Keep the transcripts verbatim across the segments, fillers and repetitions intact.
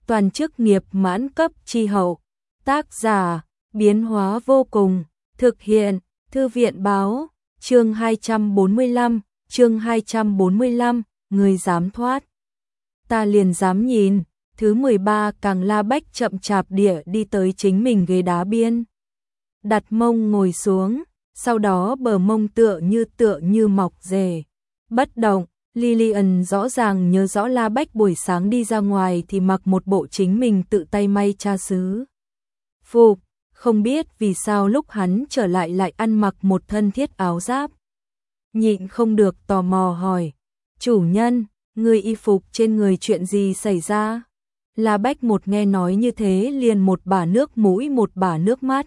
toàn chức nghiệp mãn cấp chi hậu. Tác giả, biến hóa vô cùng, thực hiện, Thư viện báo, chương hai trăm bốn mươi lăm, chương hai trăm bốn mươi lăm, người dám thoát. Ta liền dám nhìn, thứ mười ba Càng La Bách chậm chạp địa đi tới chính mình ghế đá biên. Đặt mông ngồi xuống, sau đó bờ mông tựa như tựa như mọc rể. Bất động, Lillian rõ ràng nhớ rõ La Bách buổi sáng đi ra ngoài thì mặc một bộ chính mình tự tay may cha xứ phục, không biết vì sao lúc hắn trở lại lại ăn mặc một thân thiết áo giáp. Nhịn không được tò mò hỏi, chủ nhân, người y phục trên người chuyện gì xảy ra? La Bách một nghe nói như thế liền một bả nước mũi một bả nước mắt.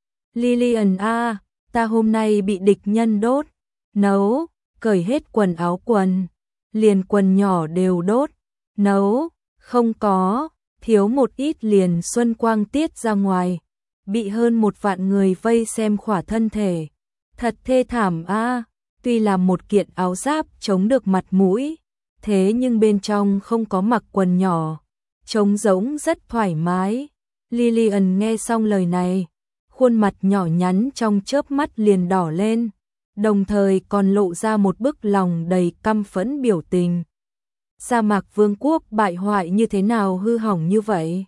Lillian a, ta hôm nay bị địch nhân đốt, nấu, cởi hết quần áo quần, liền quần nhỏ đều đốt, nấu, không có, thiếu một ít liền xuân quang tiết ra ngoài, bị hơn một vạn người vây xem khỏa thân thể. Thật thê thảm a, tuy là một kiện áo giáp chống được mặt mũi, thế nhưng bên trong không có mặc quần nhỏ, trống rỗng rất thoải mái. Lillian nghe xong lời này, khuôn mặt nhỏ nhắn trong chớp mắt liền đỏ lên, đồng thời còn lộ ra một bức lòng đầy căm phẫn biểu tình. Sa mạc vương quốc bại hoại như thế nào hư hỏng như vậy?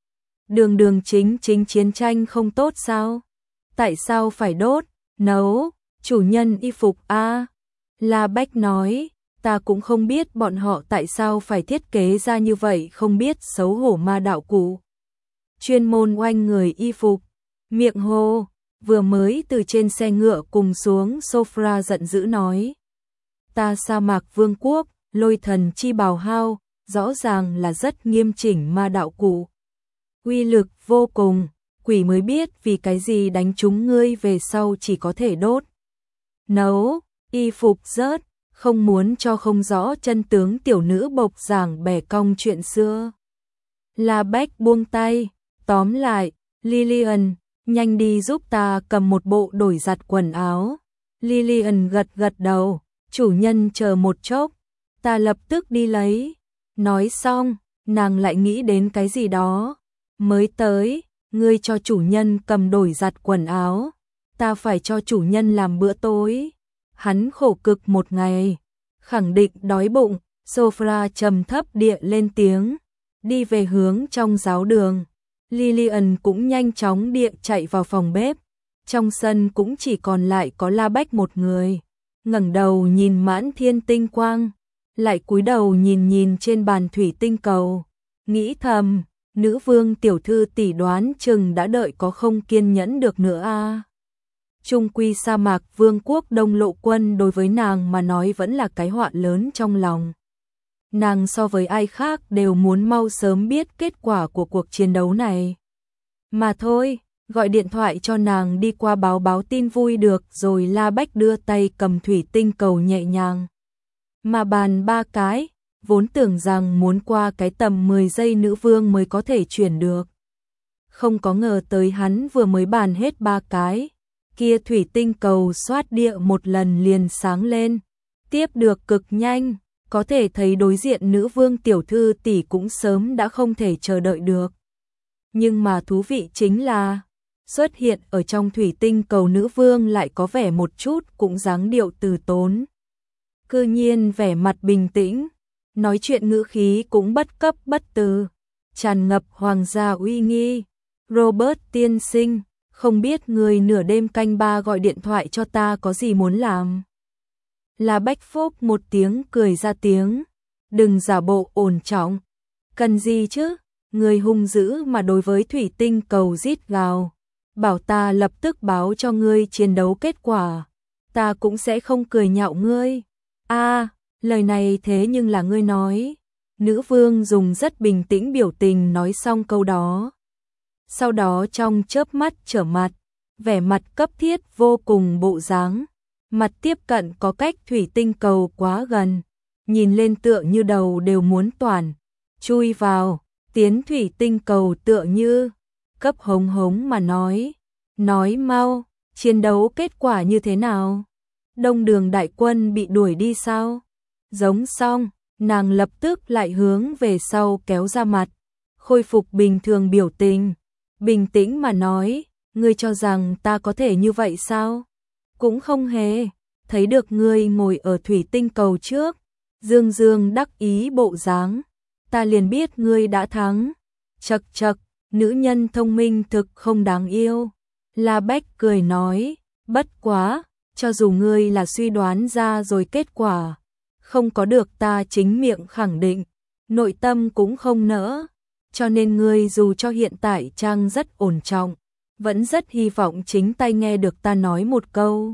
Đường đường chính chính chiến tranh không tốt sao? Tại sao phải đốt, nấu, chủ nhân y phục a? La Bách nói, ta cũng không biết bọn họ tại sao phải thiết kế ra như vậy không biết xấu hổ ma đạo cụ. Chuyên môn oanh người y phục, miệng hô, vừa mới từ trên xe ngựa cùng xuống sofa giận dữ nói. Ta sa mạc vương quốc, lôi thần chi bào hao, rõ ràng là rất nghiêm chỉnh ma đạo cụ. Uy lực vô cùng, quỷ mới biết vì cái gì đánh chúng ngươi về sau chỉ có thể đốt. Nấu, y phục rớt, không muốn cho không rõ chân tướng tiểu nữ bộc giảng bẻ cong chuyện xưa. La Bách buông tay, tóm lại, Lillian, nhanh đi giúp ta cầm một bộ đổi giặt quần áo. Lillian gật gật đầu, chủ nhân chờ một chốc, ta lập tức đi lấy. Nói xong, nàng lại nghĩ đến cái gì đó. Mới tới, ngươi cho chủ nhân cầm đổi giặt quần áo, ta phải cho chủ nhân làm bữa tối. Hắn khổ cực một ngày, khẳng định đói bụng. Sophia trầm thấp địa lên tiếng, đi về hướng trong giáo đường. Lillian cũng nhanh chóng địa chạy vào phòng bếp. Trong sân cũng chỉ còn lại có La Bách một người, ngẩng đầu nhìn mãn thiên tinh quang, lại cúi đầu nhìn nhìn trên bàn thủy tinh cầu, nghĩ thầm, nữ vương tiểu thư tỷ đoán chừng đã đợi có không kiên nhẫn được nữa a. Trung quy sa mạc vương quốc đông lộ quân đối với nàng mà nói vẫn là cái họa lớn trong lòng. Nàng so với ai khác đều muốn mau sớm biết kết quả của cuộc chiến đấu này. Mà thôi, gọi điện thoại cho nàng đi qua báo báo tin vui được rồi. La Bách đưa tay cầm thủy tinh cầu nhẹ nhàng mà bàn ba cái, vốn tưởng rằng muốn qua cái tầm mười giây nữ vương mới có thể chuyển được. Không có ngờ tới hắn vừa mới bàn hết ba cái, kia thủy tinh cầu xoát địa một lần liền sáng lên, tiếp được cực nhanh, có thể thấy đối diện nữ vương tiểu thư tỷ cũng sớm đã không thể chờ đợi được. Nhưng mà thú vị chính là, xuất hiện ở trong thủy tinh cầu nữ vương lại có vẻ một chút cũng dáng điệu từ tốn. Cư nhiên vẻ mặt bình tĩnh, nói chuyện ngữ khí cũng bất cấp bất từ, tràn ngập hoàng gia uy nghi. Robert tiên sinh, không biết người nửa đêm canh ba gọi điện thoại cho ta có gì muốn làm? La Bách phốc một tiếng cười ra tiếng, đừng giả bộ ổn trọng. Cần gì chứ? Người hung dữ mà đối với thủy tinh cầu rít gào, bảo ta lập tức báo cho ngươi chiến đấu kết quả, ta cũng sẽ không cười nhạo ngươi. A, à, lời này thế nhưng là ngươi nói. Nữ vương dùng rất bình tĩnh biểu tình nói xong câu đó. Sau đó trong chớp mắt trở mặt, vẻ mặt cấp thiết vô cùng bộ dáng, mặt tiếp cận có cách thủy tinh cầu quá gần, nhìn lên tựa như đầu đều muốn toàn chui vào, tiến thủy tinh cầu tựa như cấp hống hống mà nói, nói mau, chiến đấu kết quả như thế nào? Đông đường đại quân bị đuổi đi sao? Giống xong, nàng lập tức lại hướng về sau kéo ra mặt, khôi phục bình thường biểu tình, bình tĩnh mà nói, ngươi cho rằng ta có thể như vậy sao? Cũng không hề, thấy được ngươi ngồi ở thủy tinh cầu trước, dương dương đắc ý bộ dáng, ta liền biết ngươi đã thắng. Chậc chậc, nữ nhân thông minh thực không đáng yêu. La Bách cười nói, bất quá, cho dù ngươi là suy đoán ra rồi kết quả, không có được ta chính miệng khẳng định, nội tâm cũng không nỡ, cho nên ngươi dù cho hiện tại trang rất ổn trọng, vẫn rất hy vọng chính tay nghe được ta nói một câu.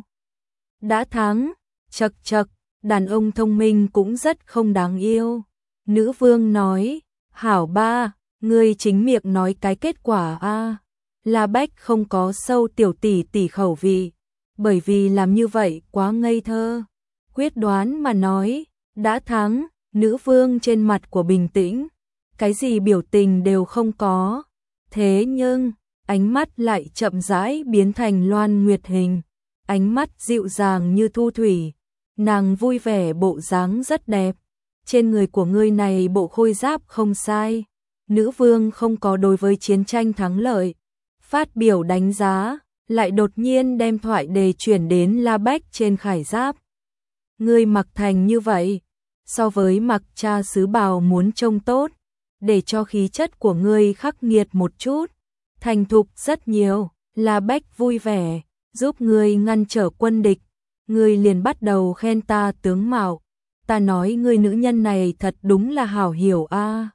Đã thắng, chậc chậc, đàn ông thông minh cũng rất không đáng yêu. Nữ vương nói, hảo ba, ngươi chính miệng nói cái kết quả a. La Bách không có sâu tiểu tỷ tỷ khẩu vị, bởi vì làm như vậy quá ngây thơ. Quyết đoán mà nói, đã thắng, nữ vương trên mặt của bình tĩnh, cái gì biểu tình đều không có. Thế nhưng, ánh mắt lại chậm rãi biến thành loan nguyệt hình, ánh mắt dịu dàng như thu thủy, nàng vui vẻ bộ dáng rất đẹp. Trên người của ngươi này bộ khôi giáp không sai. Nữ vương không có đối với chiến tranh thắng lợi phát biểu đánh giá, lại đột nhiên đem thoại đề chuyển đến La Bách trên khải giáp. Ngươi mặc thành như vậy, so với mặc cha sứ bào muốn trông tốt, để cho khí chất của ngươi khắc nghiệt một chút, thành thục rất nhiều. La Bách vui vẻ, giúp ngươi ngăn trở quân địch, ngươi liền bắt đầu khen ta tướng mạo. Ta nói ngươi nữ nhân này thật đúng là hảo hiểu a. À.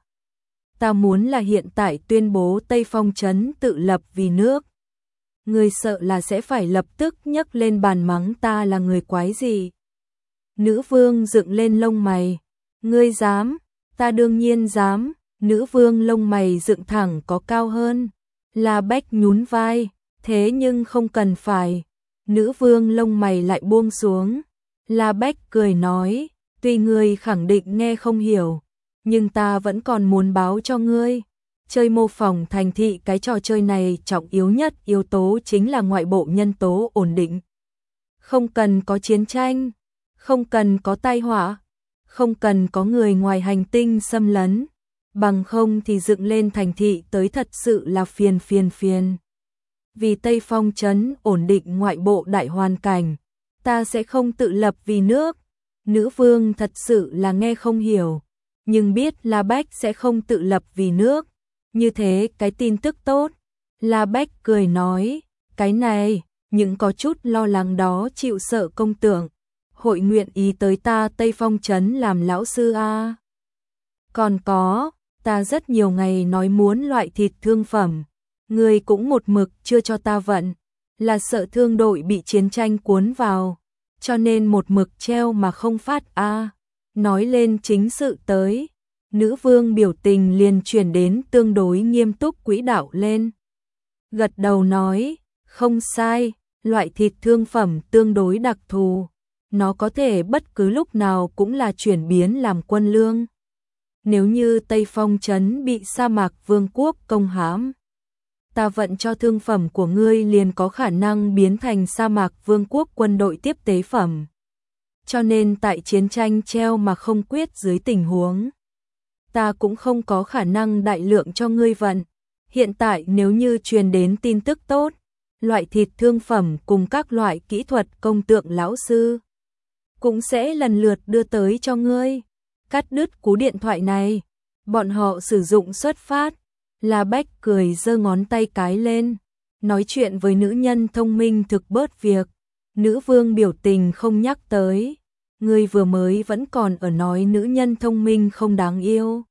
Ta muốn là hiện tại tuyên bố Tây Phong trấn tự lập vì nước. Ngươi sợ là sẽ phải lập tức nhấc lên bàn mắng ta là người quái gì. Nữ vương dựng lên lông mày. Ngươi dám? Ta đương nhiên dám. Nữ vương lông mày dựng thẳng có cao hơn. La Bách nhún vai. Thế nhưng không cần phải. Nữ vương lông mày lại buông xuống. La Bách cười nói. Tuy ngươi khẳng định nghe không hiểu, nhưng ta vẫn còn muốn báo cho ngươi. Chơi mô phỏng thành thị cái trò chơi này trọng yếu nhất yếu tố chính là ngoại bộ nhân tố ổn định. Không cần có chiến tranh, không cần có tai họa, không cần có người ngoài hành tinh xâm lấn, bằng không thì dựng lên thành thị tới thật sự là phiền phiền phiền. Vì Tây Phong trấn ổn định ngoại bộ đại hoàn cảnh, ta sẽ không tự lập vì nước. Nữ vương thật sự là nghe không hiểu, nhưng biết La Bách sẽ không tự lập vì nước. Như thế cái tin tức tốt. La Bách cười nói, cái này, những có chút lo lắng đó chịu sợ công tưởng. Hội nguyện ý tới ta Tây Phong trấn làm lão sư a. À. Còn có, ta rất nhiều ngày nói muốn loại thịt thương phẩm, ngươi cũng một mực chưa cho ta vận, là sợ thương đội bị chiến tranh cuốn vào. Cho nên một mực treo mà không phát a. À. Nói lên chính sự tới, nữ vương biểu tình liền chuyển đến tương đối nghiêm túc quỹ đạo lên. Gật đầu nói, không sai, loại thịt thương phẩm tương đối đặc thù, nó có thể bất cứ lúc nào cũng là chuyển biến làm quân lương. Nếu như Tây Phong trấn bị sa mạc vương quốc công hãm, ta vận cho thương phẩm của ngươi liền có khả năng biến thành sa mạc vương quốc quân đội tiếp tế phẩm. Cho nên tại chiến tranh treo mà không quyết dưới tình huống, ta cũng không có khả năng đại lượng cho ngươi vận. Hiện tại nếu như truyền đến tin tức tốt, loại thịt thương phẩm cùng các loại kỹ thuật công tượng lão sư cũng sẽ lần lượt đưa tới cho ngươi. Cắt đứt cú điện thoại này, bọn họ sử dụng xuất phát. La Bách cười giơ ngón tay cái lên, nói chuyện với nữ nhân thông minh thực bớt việc. Nữ vương biểu tình không nhắc tới, ngươi vừa mới vẫn còn ở nói nữ nhân thông minh không đáng yêu.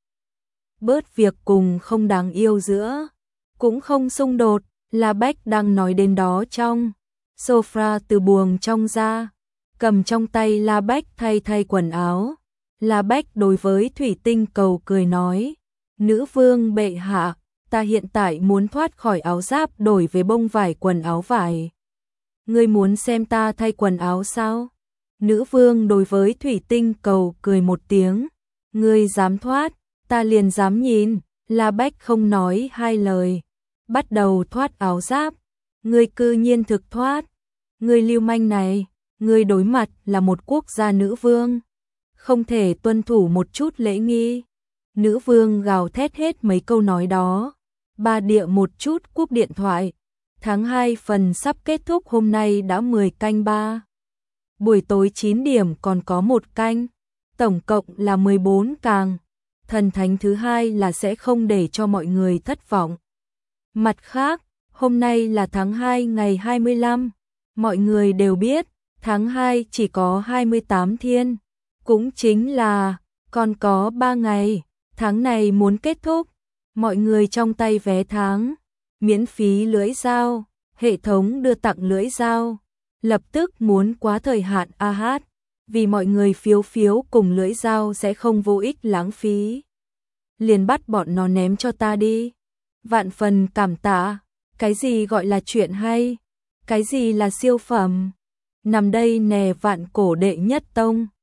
Bớt việc cùng không đáng yêu giữa cũng không xung đột. La Bách đang nói đến đó trong sofa từ buồng trong ra, cầm trong tay La Bách thay thay quần áo. La Bách đối với thủy tinh cầu cười nói, nữ vương bệ hạ, ta hiện tại muốn thoát khỏi áo giáp đổi về bông vải quần áo vải. Ngươi muốn xem ta thay quần áo sao? Nữ vương đối với thủy tinh cầu cười một tiếng, ngươi dám thoát, ta liền dám nhìn. La Bách không nói hai lời, bắt đầu thoát áo giáp. Ngươi cư nhiên thực thoát, ngươi lưu manh này, ngươi đối mặt là một quốc gia nữ vương, không thể tuân thủ một chút lễ nghi. Nữ vương gào thét hết mấy câu nói đó. Bà địa một chút cúp điện thoại. Tháng hai phần sắp kết thúc, hôm nay đã mười canh ba. Buổi tối chín điểm còn có một canh. Tổng cộng là mười bốn càng. Thần thánh thứ hai là sẽ không để cho mọi người thất vọng. Mặt khác, hôm nay là tháng hai ngày hai mươi lăm. Mọi người đều biết, tháng hai chỉ có hai mươi tám thiên. Cũng chính là, còn có ba ngày. Tháng này muốn kết thúc. Mọi người trong tay vé tháng. Miễn phí lưỡi dao. Hệ thống đưa tặng lưỡi dao. Lập tức muốn quá thời hạn a hát. Vì mọi người phiếu phiếu cùng lưỡi dao sẽ không vô ích lãng phí. Liền bắt bọn nó ném cho ta đi. Vạn phần cảm tạ. Cái gì gọi là chuyện hay? Cái gì là siêu phẩm? Nằm đây nè, vạn cổ đệ nhất tông.